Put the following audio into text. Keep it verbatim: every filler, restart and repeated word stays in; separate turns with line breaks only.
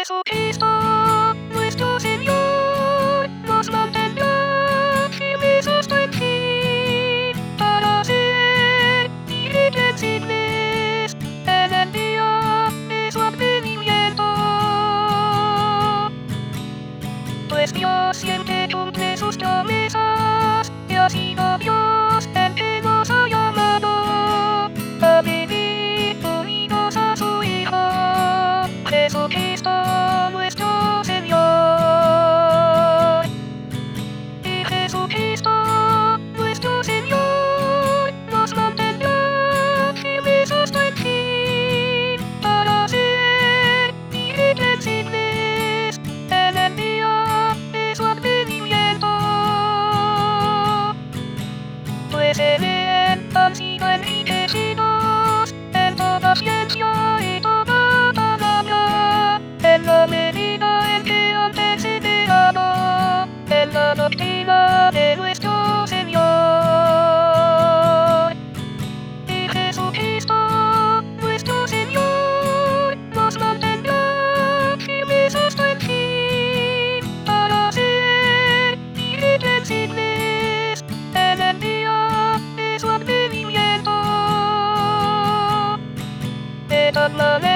Jesucristo, nuestro Señor, nos mantendrá firmes hasta el fin, para ser irreprensibles en el día de su advenimiento. Pues Dios siempre cumple sus promesas, y ha sido Dios el que nos ha llamado a vivir unidos a su Hijo, Jesucristo nuestro Señor. Y Jesucristo nuestro Señor nos mantendrá firmes hasta el fin, para ser irreprensibles en el día de su advenimiento. Pues en él han sido enriquecidos en toda ciencia y toda palabra, en la medida en que han perseverado en la doctrina de nuestro Señor. Y Jesucristo nuestro Señor nos mantendrá firmes hasta el fin, para ser irreprensibles en el día de su advenimiento. De tal manera